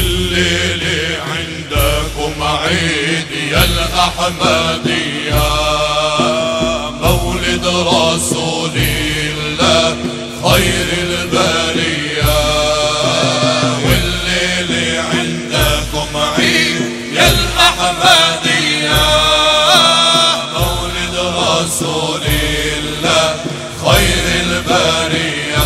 والليل عندكم عيد يا الأحمدية، مولد رسول الله خير البرية. والليل عندكم عيد يا الأحمدية، مولد رسول الله خير البرية.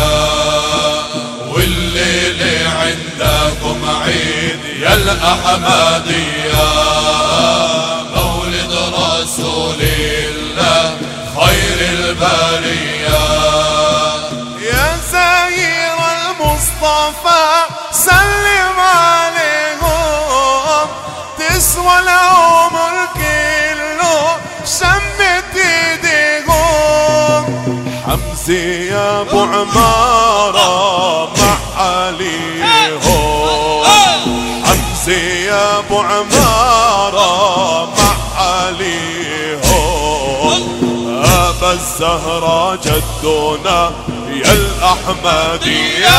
والليل عندكم عيد يا الأحمدية، مولد رسول الله خير البرية. يا سير المصطفى سلم عليهم، تسوى العمر كله شمت ايديهم. حمزة يا ابو عمارة مع عليهم، حمزة يا ابو عمارة مع عليهم. أبا الزهرة جدنا يا الأحمدية،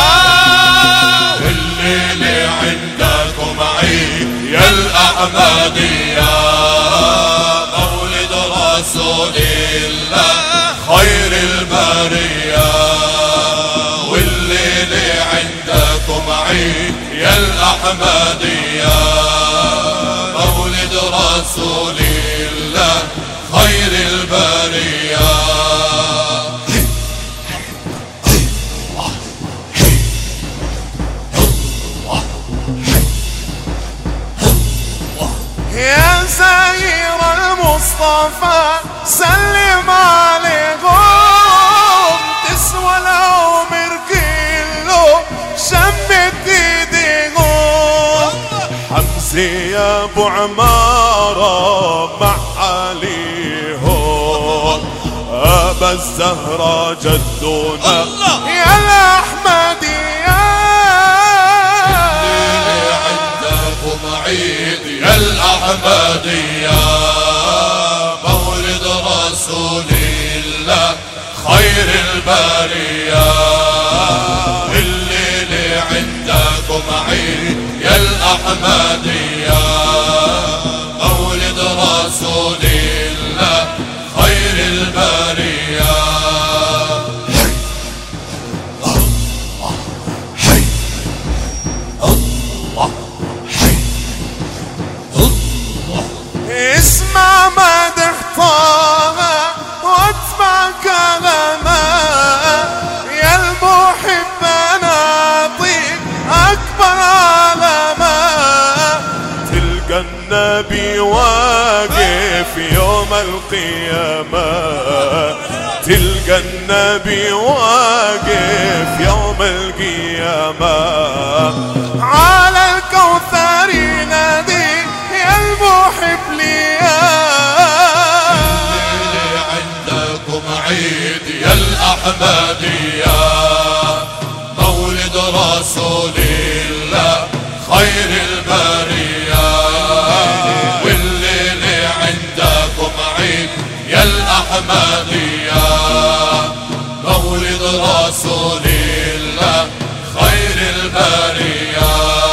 الليل عندكم عيد يا الأحمدية، مولد رسول الله خير البرية. والليل عندكم عيد يا الأحمدية، مولد رسول الله خير البرية. يا سير المصطفى سلم عليهم، تسوى العمر كله شمت ايديهم. حمزة يا ابو عمارة مع عليهم، أبا الزهرة جدنا يا الأحمدية. الليل عندكم عيد يا الأحمدية، مولد رسول الله خير البرية. الليل عندكم عيد يا الأحمدية، مولد رسول الله خير البرية. اسمع مدح طه واتبع كلامه، يا المحب نعطيك اكبر علامه. تلقى النبي واقف يوم القيامه، تلقى النبي واقف يوم القيامه. على الكوثر ينادي يا المحب ليا. الليل عندكم عيد يا الأحمدية، مولد رسول الله خير البرية. والليل عندكم عيد يا الأحمدية، مولد رسول الله خير البرية.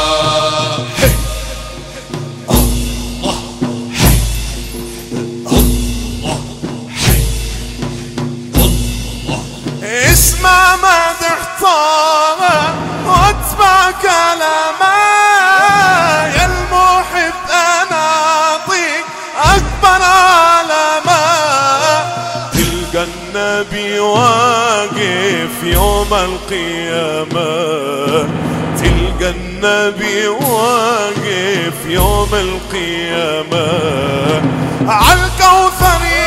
اسمع مدح طه واتبع كلامه، يا المحب انا اعطيك اكبر علامه. تلقى النبي واقف يوم القيامه، تلقى النبي واقف يوم القيامه. عالكوثر